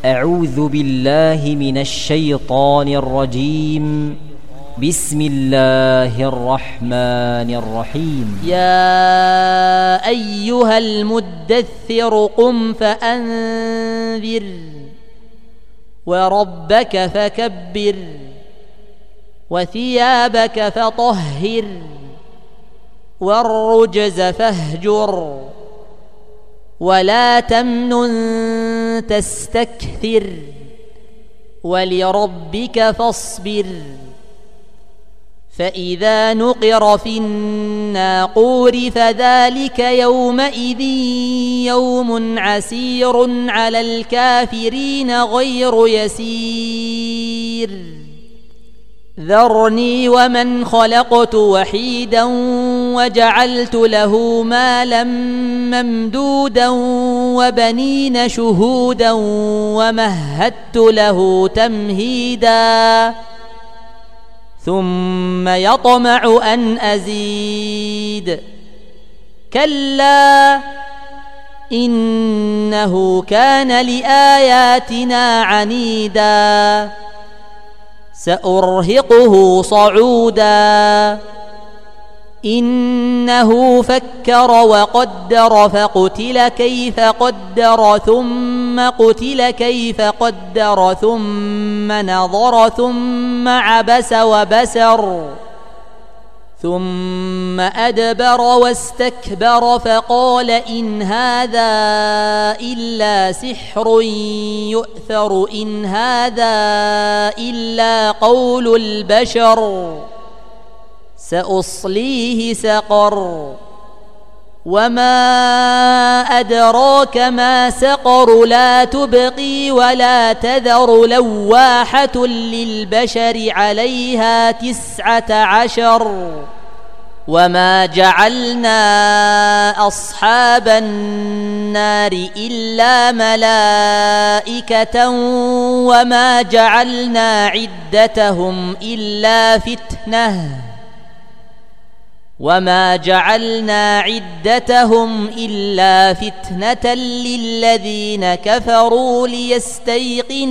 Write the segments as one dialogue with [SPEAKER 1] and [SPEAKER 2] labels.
[SPEAKER 1] أعوذ بالله من الشيطان الرجيم. بسم الله الرحمن الرحيم.
[SPEAKER 2] يا أيها المدثر قم فأنذر وربك فكبر وثيابك فطهر والرجز فاهجر ولا تمنن تستكثر ولربك فاصبر. فإذا نقر في الناقور فذلك يومئذ يوم عسير على الكافرين غير يسير. ذرني ومن خلقت وحيدا وجعلت له مالا ممدودا وبنين شهودا ومهدت له تمهيدا ثم يطمع أن أزيد. كلا إنه كان لآياتنا عنيدا سأرهقه صعودا. إنه فكر وقدر فقتل كيف قدر ثم قتل كيف قدر ثم نظر ثم عبس وبسر ثم أدبر واستكبر فقال إن هذا إلا سحر يؤثر إن هذا إلا قول البشر سأصليه سقر. وما أدراك ما سقر لا تبقي ولا تذر لواحة للبشر عليها 19. وما جعلنا أصحاب النار إلا ملائكة وما جعلنا عدتهم إلا فتنة للذين كفروا ليستيقن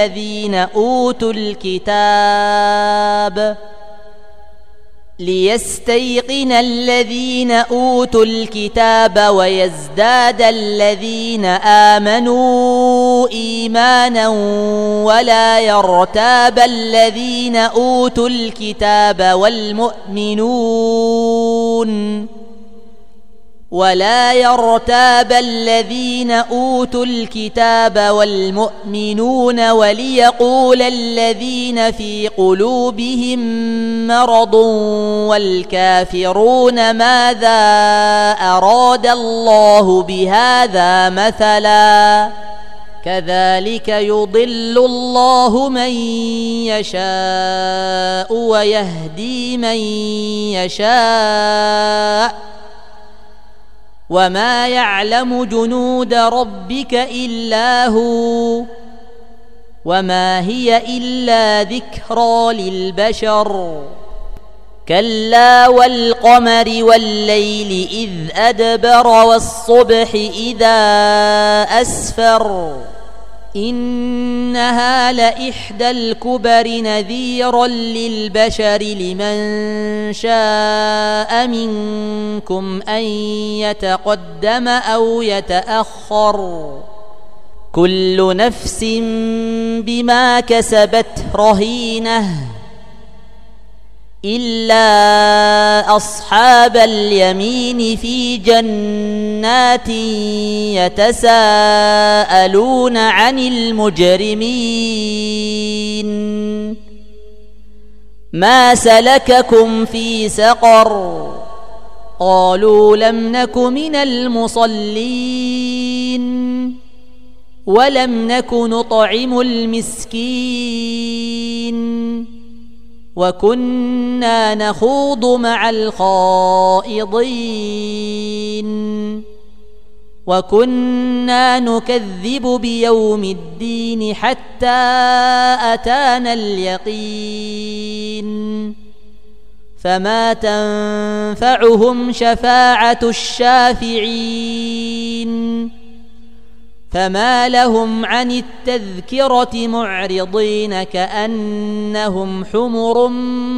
[SPEAKER 2] الذين أوتوا الكتاب ويزداد الذين آمنوا إيمانا ولا يرتاب الذين أوتوا الكتاب والمؤمنون وليقول الذين في قلوبهم مرض والكافرون ماذا أراد الله بهذا مثلا كذلك يضل الله من يشاء ويهدي من يشاء وما يعلم جنود ربك إلا هو وما هي إلا ذكرى للبشر. كلا والقمر والليل إذ أدبر والصبح إذا أسفر إنها لإحدى الكبر نذيرا للبشر لمن شاء منكم أن يتقدم أو يتأخر كل نفس بما كسبت رهينة إلا أصحاب اليمين في جنات يتساءلون عن المجرمين ما سلككم في سقر قالوا لم نك من المصلين ولم نك نطعم المسكين وكنا نخوض مع الخائضين وكنا نكذب بيوم الدين حتى أتانا اليقين فما تنفعهم شفاعة الشافعين فما لهم عن التذكرة معرضين كأنهم حمر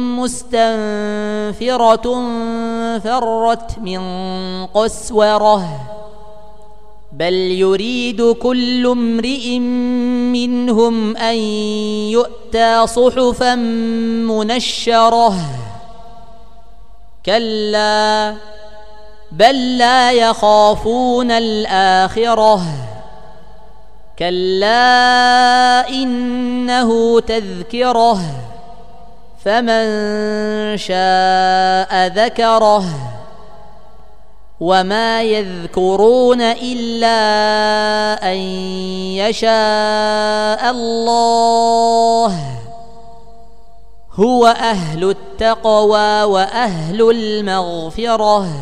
[SPEAKER 2] مستنفرة فرت من قسورة بل يريد كل امرئ منهم أن يؤتى صحفا منشرة كلا بل لا يخافون الآخرة كلا إنه تذكرة فمن شاء ذكره وما يذكرون إلا أن يشاء الله هو أهل التقوى وأهل المغفرة